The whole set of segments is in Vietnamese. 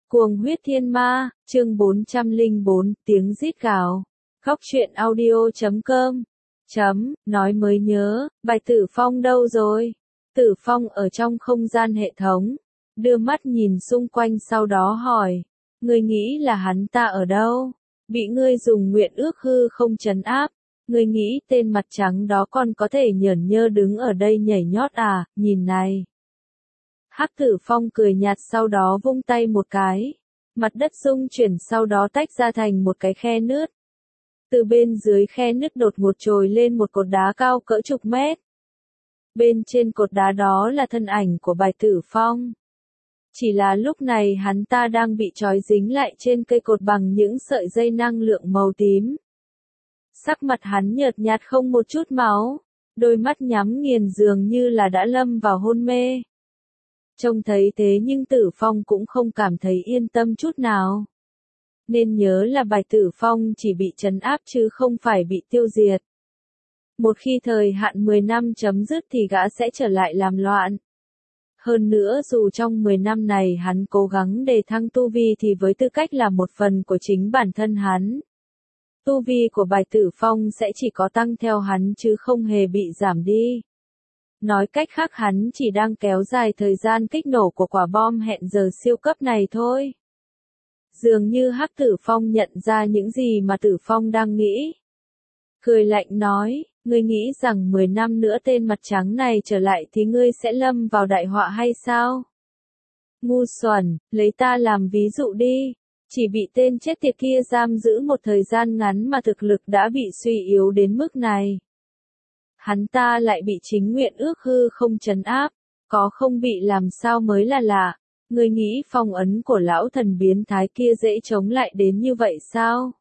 Cuồng huyết thiên ma, chương 404, tiếng rít gào. Khóc truyện audio.com. Nói mới nhớ, Bạch Tử Phong đâu rồi? Tử Phong ở trong không gian hệ thống, đưa mắt nhìn xung quanh sau đó hỏi. Ngươi nghĩ là hắn ta ở đâu? Bị ngươi dùng nguyện ước hư không trấn áp. Ngươi nghĩ tên mặt trắng đó còn có thể nhởn nhơ đứng ở đây nhảy nhót à, nhìn này. Hắc Tử Phong cười nhạt sau đó vung tay một cái. Mặt đất rung chuyển sau đó tách ra thành một cái khe nứt. Từ bên dưới khe nứt đột ngột trồi lên một cột đá cao cỡ chục mét. Bên trên cột đá đó là thân ảnh của Bạch Tử Phong. Chỉ là lúc này hắn ta đang bị trói dính lại trên cây cột bằng những sợi dây năng lượng màu tím. Sắc mặt hắn nhợt nhạt không một chút máu, đôi mắt nhắm nghiền dường như là đã lâm vào hôn mê. Trông thấy thế nhưng Tử Phong cũng không cảm thấy yên tâm chút nào. Nên nhớ là Bạch Tử Phong chỉ bị trấn áp chứ không phải bị tiêu diệt. Một khi thời hạn 10 năm chấm dứt thì gã sẽ trở lại làm loạn. Hơn nữa dù trong 10 năm này hắn cố gắng đề thăng tu vi thì với tư cách là một phần của chính bản thân hắn. Tu vi của Bạch Tử Phong sẽ chỉ có tăng theo hắn chứ không hề bị giảm đi. Nói cách khác hắn chỉ đang kéo dài thời gian kích nổ của quả bom hẹn giờ siêu cấp này thôi. Dường như Hắc Tử Phong nhận ra những gì mà Tử Phong đang nghĩ. Cười lạnh nói, ngươi nghĩ rằng 10 năm nữa tên mặt trắng này trở lại thì ngươi sẽ lâm vào đại họa hay sao? Ngu xuẩn, lấy ta làm ví dụ đi. Chỉ bị tên chết tiệt kia giam giữ một thời gian ngắn mà thực lực đã bị suy yếu đến mức này. Hắn ta lại bị chính nguyện ước hư không trấn áp, có không bị làm sao mới là lạ. Ngươi nghĩ phong ấn của lão thần biến thái kia dễ chống lại đến như vậy sao?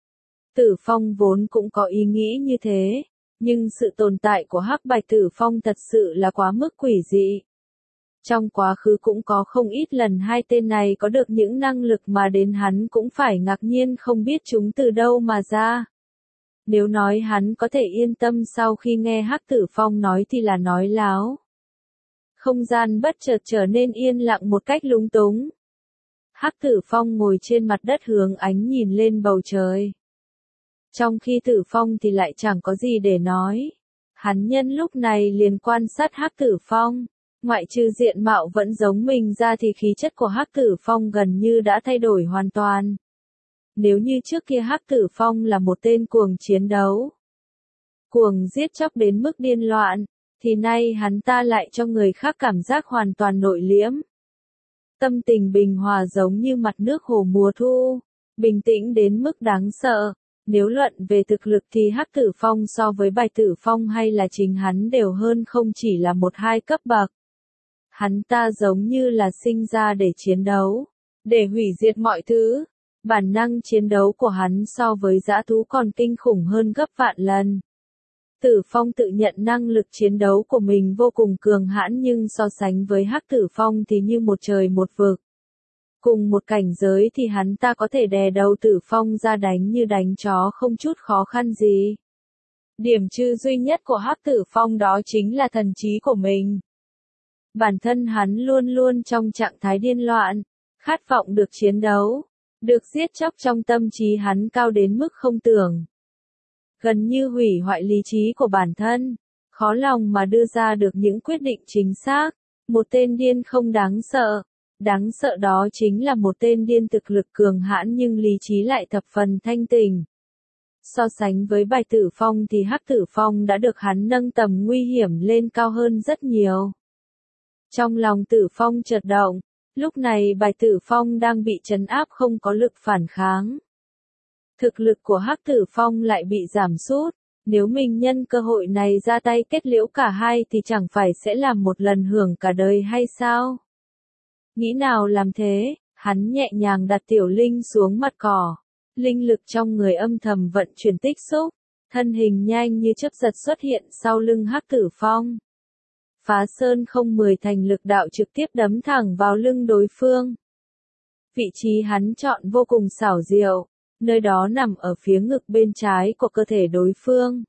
Tử Phong vốn cũng có ý nghĩ như thế, nhưng sự tồn tại của Hắc Bạch Tử Phong thật sự là quá mức quỷ dị. Trong quá khứ cũng có không ít lần hai tên này có được những năng lực mà đến hắn cũng phải ngạc nhiên không biết chúng từ đâu mà ra. Nếu nói hắn có thể yên tâm sau khi nghe Hắc Tử Phong nói thì là nói láo. Không gian bất chợt trở nên yên lặng một cách lúng túng. Hắc Tử Phong ngồi trên mặt đất hướng ánh nhìn lên bầu trời. Trong khi Tử Phong thì lại chẳng có gì để nói. Hắn nhân lúc này liền quan sát Hắc Tử Phong. Ngoại trừ diện mạo vẫn giống mình ra thì khí chất của Hắc Tử Phong gần như đã thay đổi hoàn toàn. Nếu như trước kia Hắc Tử Phong là một tên cuồng chiến đấu, cuồng giết chóc đến mức điên loạn, thì nay hắn ta lại cho người khác cảm giác hoàn toàn nội liễm. Tâm tình bình hòa giống như mặt nước hồ mùa thu, bình tĩnh đến mức đáng sợ. Nếu luận về thực lực thì Hắc Tử Phong so với Bạch Tử Phong hay là chính hắn đều hơn không chỉ là 1-2 cấp bậc. Hắn ta giống như là sinh ra để chiến đấu, để hủy diệt mọi thứ. Bản năng chiến đấu của hắn so với dã thú còn kinh khủng hơn gấp vạn lần. Tử Phong tự nhận năng lực chiến đấu của mình vô cùng cường hãn nhưng so sánh với Hắc Tử Phong thì như một trời một vực. Cùng một cảnh giới thì hắn ta có thể đè đầu Tử Phong ra đánh như đánh chó không chút khó khăn gì. Điểm trừ duy nhất của Hắc Tử Phong đó chính là thần trí của mình. Bản thân hắn luôn luôn trong trạng thái điên loạn, khát vọng được chiến đấu, được giết chóc trong tâm trí hắn cao đến mức không tưởng. Gần như hủy hoại lý trí của bản thân, khó lòng mà đưa ra được những quyết định chính xác. Một tên điên không đáng sợ đó chính là một tên điên thực lực cường hãn nhưng lý trí lại thập phần thanh tỉnh. So sánh với Bạch Tử Phong thì Hắc Tử Phong đã được hắn nâng tầm nguy hiểm lên cao hơn rất nhiều. Trong lòng Tử Phong chợt động, lúc này Bạch Tử Phong đang bị trấn áp không có lực phản kháng. Thực lực của Hắc Tử Phong lại bị giảm sút, nếu mình nhân cơ hội này ra tay kết liễu cả hai thì chẳng phải sẽ làm một lần hưởng cả đời hay sao? Nghĩ nào làm thế, hắn nhẹ nhàng đặt tiểu linh xuống mặt cỏ. Linh lực trong người âm thầm vận chuyển tích xúc, thân hình nhanh như chớp giật xuất hiện sau lưng Hắc Tử Phong. Phá Sơn không 10 thành lực đạo trực tiếp đấm thẳng vào lưng đối phương. Vị trí hắn chọn vô cùng xảo diệu, nơi đó nằm ở phía ngực bên trái của cơ thể đối phương.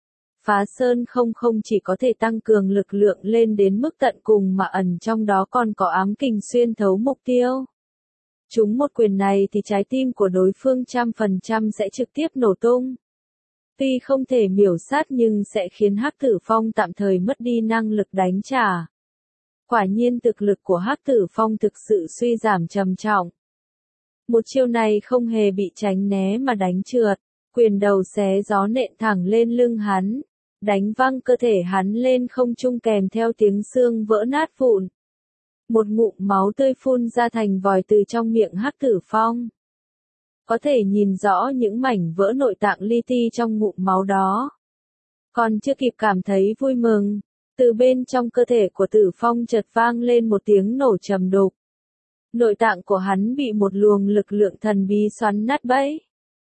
Phá Sơn không chỉ có thể tăng cường lực lượng lên đến mức tận cùng mà ẩn trong đó còn có ám kình xuyên thấu mục tiêu. Trúng một quyền này thì trái tim của đối phương 100% sẽ trực tiếp nổ tung. Tuy không thể miểu sát nhưng sẽ khiến Hắc Tử Phong tạm thời mất đi năng lực đánh trả. Quả nhiên thực lực của Hắc Tử Phong thực sự suy giảm trầm trọng. Một chiêu này không hề bị tránh né mà đánh trượt, quyền đầu xé gió nện thẳng lên lưng hắn, đánh văng cơ thể hắn lên không trung kèm theo tiếng xương vỡ nát vụn. Một ngụm máu tươi phun ra thành vòi từ trong miệng Hắc Tử Phong. Có thể nhìn rõ những mảnh vỡ nội tạng li ti trong ngụm máu đó. Còn chưa kịp cảm thấy vui mừng, từ bên trong cơ thể của Tử Phong chợt vang lên một tiếng nổ trầm đục. Nội tạng của hắn bị một luồng lực lượng thần bí xoắn nát bấy.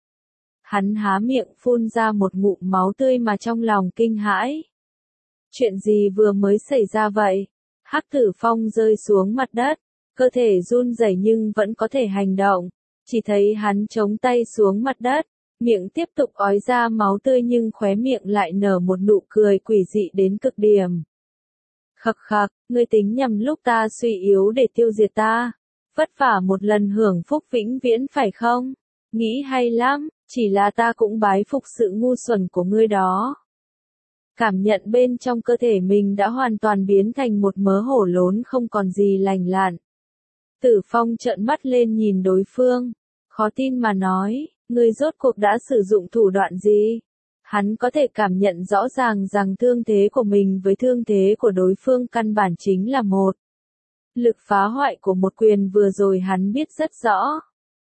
Hắn há miệng phun ra một ngụm máu tươi mà trong lòng kinh hãi. Chuyện gì vừa mới xảy ra vậy? Hắc Tử Phong rơi xuống mặt đất, cơ thể run rẩy nhưng vẫn có thể hành động. Chỉ thấy hắn chống tay xuống mặt đất, miệng tiếp tục ói ra máu tươi nhưng khóe miệng lại nở một nụ cười quỷ dị đến cực điểm. Khặc khặc, ngươi tính nhằm lúc ta suy yếu để tiêu diệt ta. Vất vả một lần hưởng phúc vĩnh viễn phải không? Nghĩ hay lắm, chỉ là ta cũng bái phục sự ngu xuẩn của ngươi đó. Cảm nhận bên trong cơ thể mình đã hoàn toàn biến thành một mớ hổ lốn không còn gì lành lặn. Tử Phong trợn mắt lên nhìn đối phương, khó tin mà nói, ngươi rốt cuộc đã sử dụng thủ đoạn gì? Hắn có thể cảm nhận rõ ràng rằng thương thế của mình với thương thế của đối phương căn bản chính là một. Lực phá hoại của một quyền vừa rồi hắn biết rất rõ.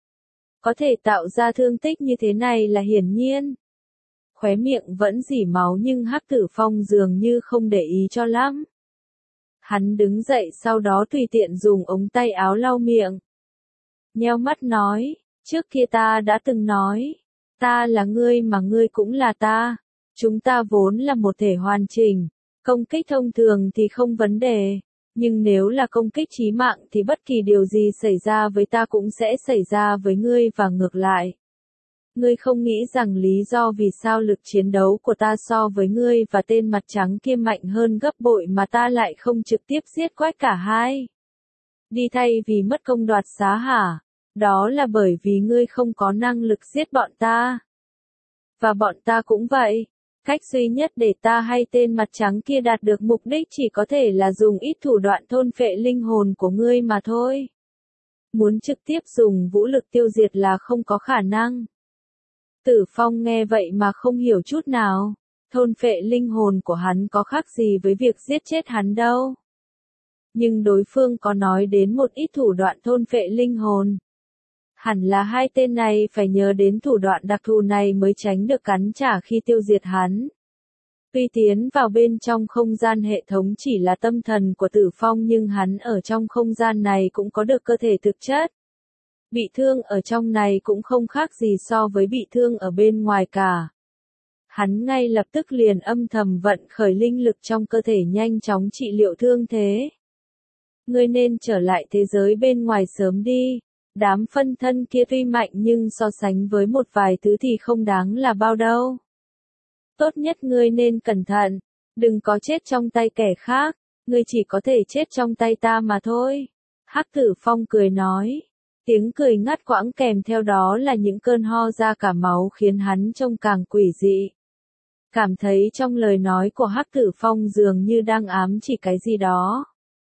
Có thể tạo ra thương tích như thế này là hiển nhiên. Khóe miệng vẫn rỉ máu nhưng Hắc Tử Phong dường như không để ý cho lắm. Hắn đứng dậy sau đó tùy tiện dùng ống tay áo lau miệng. Nheo mắt nói, trước kia ta đã từng nói, ta là ngươi mà ngươi cũng là ta. Chúng ta vốn là một thể hoàn chỉnh, công kích thông thường thì không vấn đề. Nhưng nếu là công kích chí mạng thì bất kỳ điều gì xảy ra với ta cũng sẽ xảy ra với ngươi và ngược lại. Ngươi không nghĩ rằng lý do vì sao lực chiến đấu của ta so với ngươi và tên mặt trắng kia mạnh hơn gấp bội mà ta lại không trực tiếp giết quách cả hai? Đi thay vì mất công đoạt xá hả? Đó là bởi vì ngươi không có năng lực giết bọn ta. Và bọn ta cũng vậy. Cách duy nhất để ta hay tên mặt trắng kia đạt được mục đích chỉ có thể là dùng ít thủ đoạn thôn phệ linh hồn của ngươi mà thôi. Muốn trực tiếp dùng vũ lực tiêu diệt là không có khả năng. Tử Phong nghe vậy mà không hiểu chút nào. Thôn phệ linh hồn của hắn có khác gì với việc giết chết hắn đâu. Nhưng đối phương có nói đến một ít thủ đoạn thôn phệ linh hồn. Hẳn là hai tên này phải nhớ đến thủ đoạn đặc thù này mới tránh được cắn trả khi tiêu diệt hắn. Tuy tiến vào bên trong không gian hệ thống chỉ là tâm thần của Tử Phong nhưng hắn ở trong không gian này cũng có được cơ thể thực chất. Bị thương ở trong này cũng không khác gì so với bị thương ở bên ngoài cả. Hắn ngay lập tức liền âm thầm vận khởi linh lực trong cơ thể nhanh chóng trị liệu thương thế. Ngươi nên trở lại thế giới bên ngoài sớm đi. Đám phân thân kia tuy mạnh nhưng so sánh với một vài thứ thì không đáng là bao đâu. Tốt nhất ngươi nên cẩn thận, đừng có chết trong tay kẻ khác, ngươi chỉ có thể chết trong tay ta mà thôi. Hắc Tử Phong cười nói, tiếng cười ngắt quãng kèm theo đó là những cơn ho ra cả máu khiến hắn trông càng quỷ dị. Cảm thấy trong lời nói của Hắc Tử Phong dường như đang ám chỉ cái gì đó.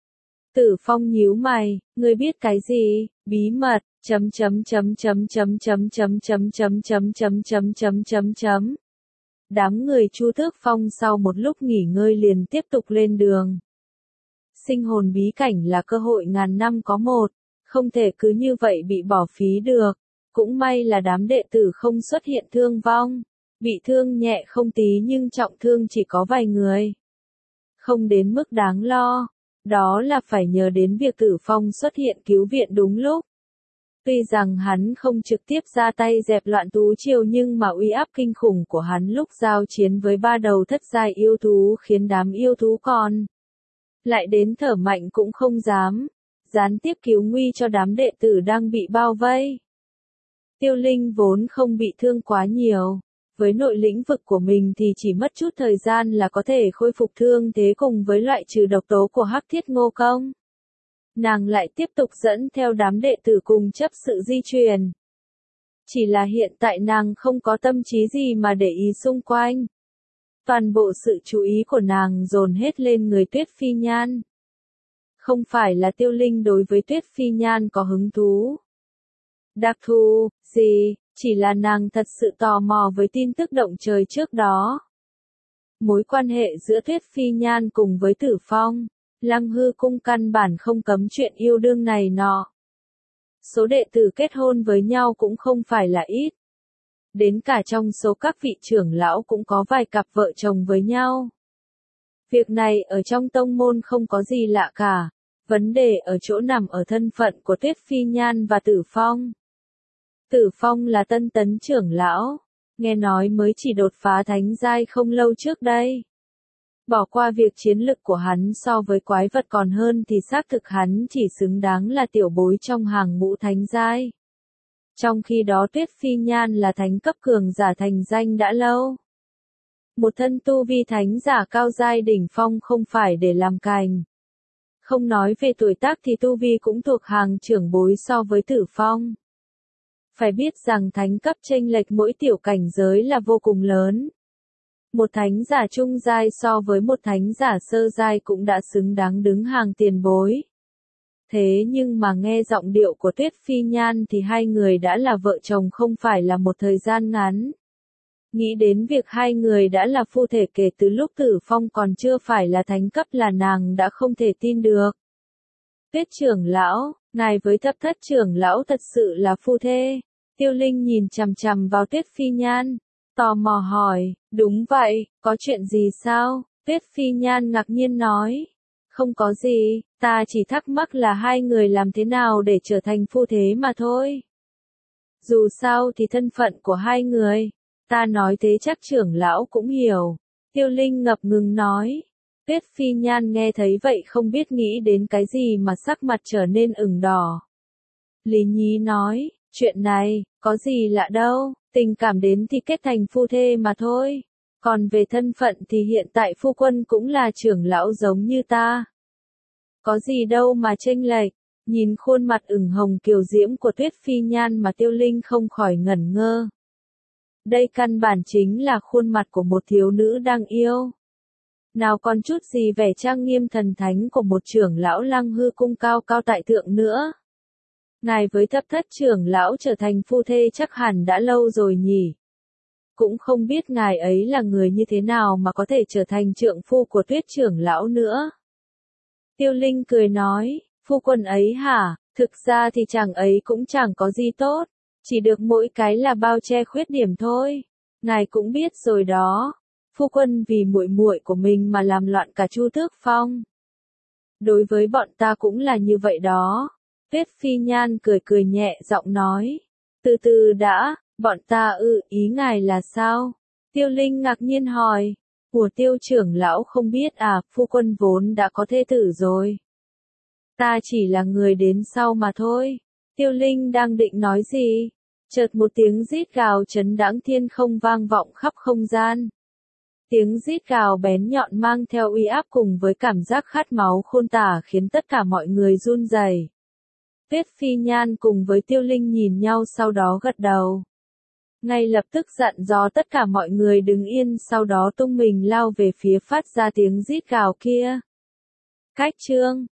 Tử Phong nhíu mày, ngươi biết cái gì? Bí mật, Đám người Chu Tước Phong sau một lúc nghỉ ngơi liền tiếp tục lên đường. Sinh hồn bí cảnh là cơ hội ngàn năm có một, không thể cứ như vậy bị bỏ phí được. Cũng may là đám đệ tử không xuất hiện thương vong, bị thương nhẹ không tí nhưng trọng thương chỉ có vài người. Không đến mức đáng lo. Đó là phải nhờ đến việc Tử Phong xuất hiện cứu viện đúng lúc. Tuy rằng hắn không trực tiếp ra tay dẹp loạn thú triều nhưng mà uy áp kinh khủng của hắn lúc giao chiến với ba đầu thất giai yêu thú khiến đám yêu thú còn lại đến thở mạnh cũng không dám, gián tiếp cứu nguy cho đám đệ tử đang bị bao vây. Tiêu Linh vốn không bị thương quá nhiều. Với nội lĩnh vực của mình thì chỉ mất chút thời gian là có thể khôi phục thương thế cùng với loại trừ độc tố của Hắc Thiết Ngô Công. nàng lại tiếp tục dẫn theo đám đệ tử cùng chấp sự di chuyển. Chỉ là hiện tại nàng không có tâm trí gì mà để ý xung quanh. Toàn bộ sự chú ý của nàng dồn hết lên người Tuyết Phi Nhan. Không phải là Tiêu Linh đối với Tuyết Phi Nhan có hứng thú đặc thù gì, chỉ là nàng thật sự tò mò với tin tức động trời trước đó. Mối quan hệ giữa Tuyết Phi Nhan cùng với Tử Phong, Lăng Hư Cung căn bản không cấm chuyện yêu đương này nọ. Số đệ tử kết hôn với nhau cũng không phải là ít. Đến cả trong số các vị trưởng lão cũng có vài cặp vợ chồng với nhau. Việc này ở trong tông môn không có gì lạ cả. Vấn đề ở chỗ nằm ở thân phận của Tuyết Phi Nhan và Tử Phong. Tử Phong là tân tấn trưởng lão, nghe nói mới chỉ đột phá thánh giai không lâu trước đây. Bỏ qua việc chiến lực của hắn so với quái vật còn hơn thì xác thực hắn chỉ xứng đáng là tiểu bối trong hàng ngũ thánh giai. Trong khi đó Tuyết Phi Nhan là thánh cấp cường giả thành danh đã lâu. Một thân tu vi thánh giả cao giai đỉnh phong không phải để làm cành. Không nói về tuổi tác thì tu vi cũng thuộc hàng trưởng bối so với Tử Phong. Phải biết rằng thánh cấp chênh lệch mỗi tiểu cảnh giới là vô cùng lớn. Một thánh giả trung giai so với một thánh giả sơ giai cũng đã xứng đáng đứng hàng tiền bối. Thế nhưng mà nghe giọng điệu của Tuyết Phi Nhan thì hai người đã là vợ chồng không phải là một thời gian ngắn. Nghĩ đến việc hai người đã là phu thể kể từ lúc Tử Phong còn chưa phải là thánh cấp là nàng đã không thể tin được. Tuyết trưởng lão, ngài với Thập Thất trưởng lão thật sự là phu thê. Tiêu Linh nhìn chằm chằm vào Tuyết Phi Nhan, tò mò hỏi, đúng vậy, có chuyện gì sao? Tuyết Phi Nhan ngạc nhiên nói, không có gì, ta chỉ thắc mắc là hai người làm thế nào để trở thành phu thế mà thôi. Dù sao thì thân phận của hai người, ta nói thế chắc trưởng lão cũng hiểu. Tiêu Linh ngập ngừng nói. Tuyết Phi Nhan nghe thấy vậy không biết nghĩ đến cái gì mà sắc mặt trở nên ửng đỏ. Lý Nhí nói, chuyện này, có gì lạ đâu, tình cảm đến thì kết thành phu thê mà thôi. Còn về thân phận thì hiện tại phu quân cũng là trưởng lão giống như ta. Có gì đâu mà chênh lệch, nhìn khuôn mặt ửng hồng kiều diễm của Tuyết Phi Nhan mà Tiêu Linh không khỏi ngẩn ngơ. Đây căn bản chính là khuôn mặt của một thiếu nữ đang yêu. Nào còn chút gì vẻ trang nghiêm thần thánh của một trưởng lão Lăng Hư Cung cao cao tại thượng nữa. Ngài với Thập Thất trưởng lão trở thành phu thê chắc hẳn đã lâu rồi nhỉ. Cũng không biết ngài ấy là người như thế nào mà có thể trở thành trượng phu của Tuyết trưởng lão nữa. Tiêu Linh cười nói, phu quân ấy hả, thực ra thì chàng ấy cũng chẳng có gì tốt, chỉ được mỗi cái là bao che khuyết điểm thôi. Ngài cũng biết rồi đó, phu quân vì muội muội của mình mà làm loạn cả Chu Tước Phong. Đối với bọn ta cũng là như vậy đó. Tuyết Phi Nhan cười cười nhẹ giọng nói, từ từ đã, bọn ta ý ngài là sao? Tiêu Linh ngạc nhiên hỏi, của Tiêu trưởng lão không biết à, phu quân vốn đã có thê tử rồi. Ta chỉ là người đến sau mà thôi. Tiêu Linh đang định nói gì? Chợt một tiếng rít gào chấn đãng thiên không vang vọng khắp không gian. Tiếng rít gào bén nhọn mang theo uy áp cùng với cảm giác khát máu khôn tả khiến tất cả mọi người run rẩy. Tuyết Phi Nhan cùng với Tiêu Linh nhìn nhau sau đó gật đầu. Ngay lập tức dặn dò tất cả mọi người đứng yên sau đó tung mình lao về phía phát ra tiếng rít gào kia. Cách chương